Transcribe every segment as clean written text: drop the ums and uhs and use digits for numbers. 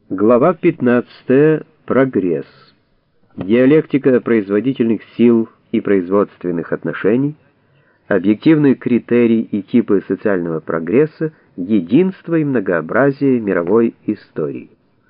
Глава 15. Прогресс. Диалектика производительных сил и производственных отношений, объективные критерии и типы социального прогресса, единство и многообразие мировой истории.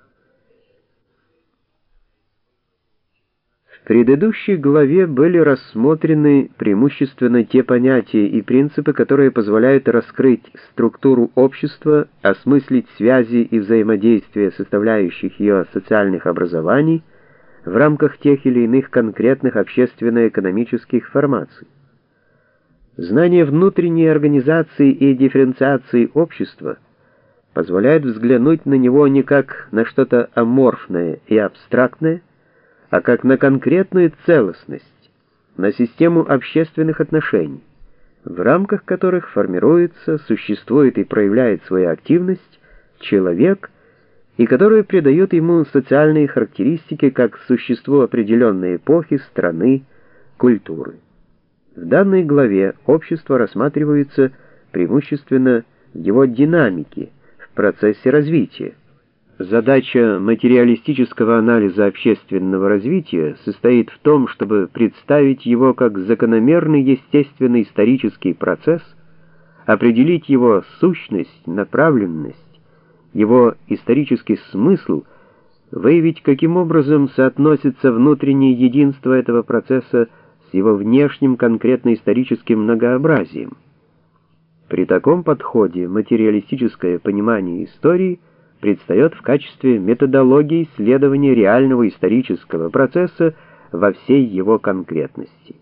В предыдущей главе были рассмотрены преимущественно те понятия и принципы, которые позволяют раскрыть структуру общества, осмыслить связи и взаимодействия составляющих ее социальных образований в рамках тех или иных конкретных общественно-экономических формаций. Знание внутренней организации и дифференциации общества позволяет взглянуть на него не как на что-то аморфное и абстрактное, а как на конкретную целостность, на систему общественных отношений, в рамках которых формируется, существует и проявляет свою активность человек, и которые придают ему социальные характеристики как существу определенной эпохи, страны, культуры. В данной главе общество рассматривается преимущественно в его динамике, в процессе развития. Задача материалистического анализа общественного развития состоит в том, чтобы представить его как закономерный естественный исторический процесс, определить его сущность, направленность, его исторический смысл, выявить, каким образом соотносится внутреннее единство этого процесса с его внешним конкретно-историческим многообразием. При таком подходе материалистическое понимание истории предстает в качестве методологии исследования реального исторического процесса во всей его конкретности.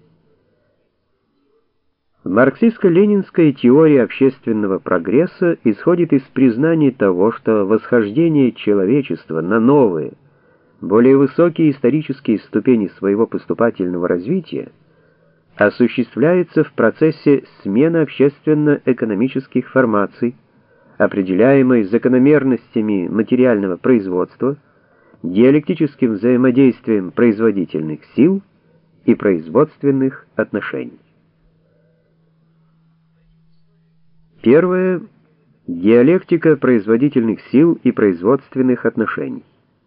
Марксистско-ленинская теория общественного прогресса исходит из признания того, что восхождение человечества на новые, более высокие исторические ступени своего поступательного развития осуществляется в процессе смены общественно-экономических формаций, определяемой закономерностями материального производства, диалектическим взаимодействием производительных сил и производственных отношений. Первое. Диалектика производительных сил и производственных отношений.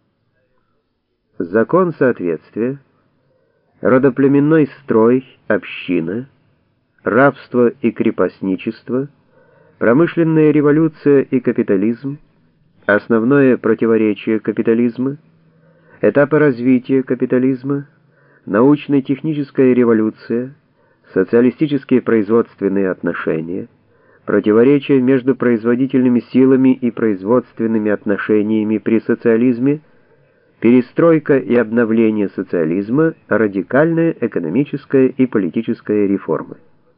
Закон соответствия, родоплеменной строй, община, рабство и крепостничество, промышленная революция и капитализм, основное противоречие капитализма, этапы развития капитализма, научно-техническая революция, социалистические производственные отношения, противоречия между производительными силами и производственными отношениями при социализме, перестройка и обновление социализма, радикальная экономическая и политическая реформы.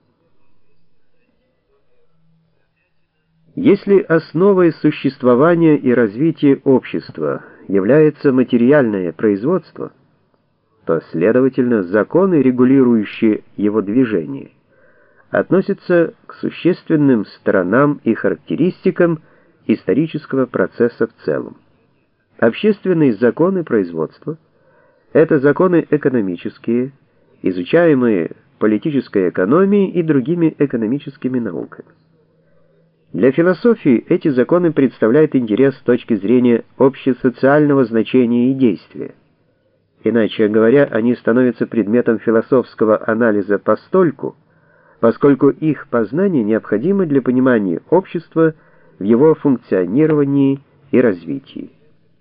Если основой существования и развития общества является материальное производство, то, следовательно, законы, регулирующие его движение, относятся к существенным сторонам и характеристикам исторического процесса в целом. Общественные законы производства — это законы экономические, изучаемые политической экономией и другими экономическими науками. Для философии эти законы представляют интерес с точки зрения общесоциального значения и действия. Иначе говоря, они становятся предметом философского анализа постольку, поскольку их познание необходимо для понимания общества в его функционировании и развитии.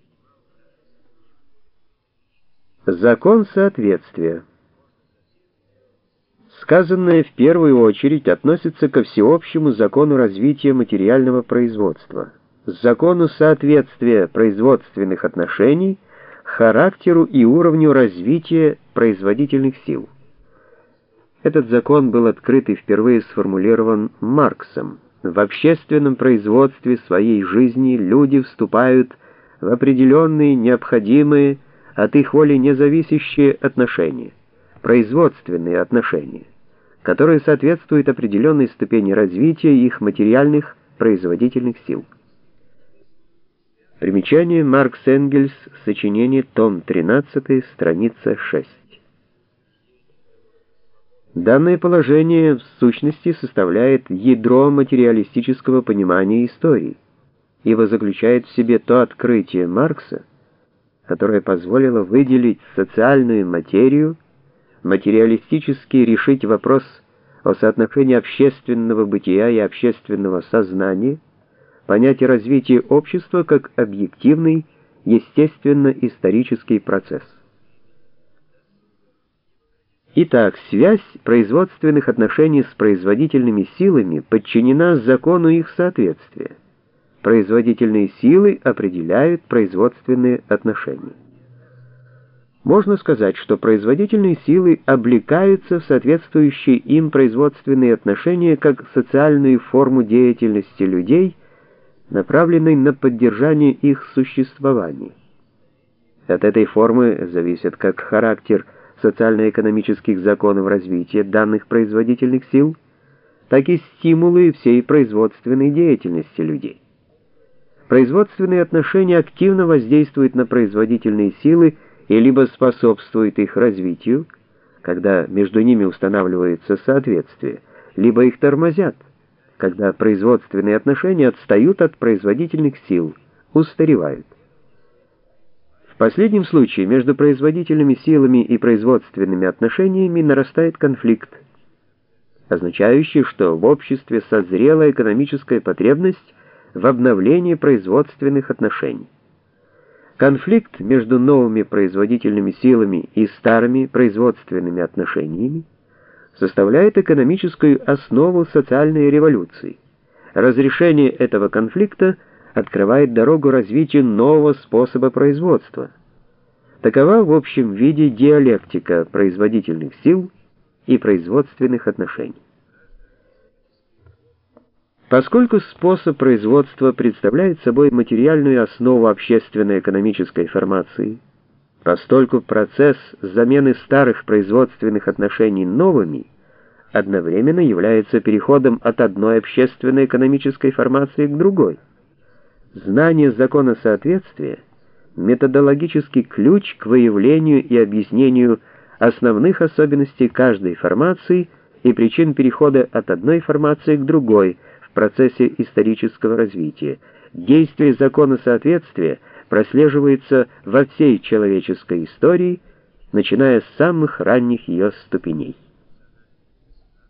Закон соответствия. Сказанное в первую очередь относится ко всеобщему закону развития материального производства, закону соответствия производственных отношений, характеру и уровню развития производительных сил. Этот закон был открыт и впервые сформулирован Марксом. В общественном производстве своей жизни люди вступают в определенные, необходимые, от их воли независящие отношения, производственные отношения, которые соответствуют определенной ступени развития их материальных производительных сил. Примечание Маркс Энгельс, сочинение, том 13, страница 6. Данное положение в сущности составляет ядро материалистического понимания истории. ибо заключает в себе то открытие Маркса, которое позволило выделить социальную материю, материалистически решить вопрос о соотношении общественного бытия и общественного сознания, понять развитие общества как объективный, естественно-исторический процесс. Итак, связь производственных отношений с производительными силами подчинена закону их соответствия. Производительные силы определяют производственные отношения. Можно сказать, что производительные силы облекаются в соответствующие им производственные отношения как социальную форму деятельности людей, направленной на поддержание их существования. От этой формы зависит как характер социально-экономических законов развития данных производительных сил, так и стимулы всей производственной деятельности людей. Производственные отношения активно воздействуют на производительные силы и либо способствуют их развитию, когда между ними устанавливается соответствие, либо их тормозят, когда производственные отношения отстают от производительных сил, устаревают. В последнем случае между производительными силами и производственными отношениями нарастает конфликт, означающий, что в обществе созрела экономическая потребность в обновлении производственных отношений. Конфликт между новыми производительными силами и старыми производственными отношениями составляет экономическую основу социальной революции. Разрешение этого конфликта открывает дорогу развитию нового способа производства. Такова в общем виде диалектика производительных сил и производственных отношений. Поскольку способ производства представляет собой материальную основу общественно-экономической формации, постольку процесс замены старых производственных отношений новыми одновременно является переходом от одной общественно-экономической формации к другой. Знание закона соответствия — методологический ключ к выявлению и объяснению основных особенностей каждой формации и причин перехода от одной формации к другой в процессе исторического развития. Действие закона соответствия прослеживается во всей человеческой истории, начиная с самых ранних ее ступеней.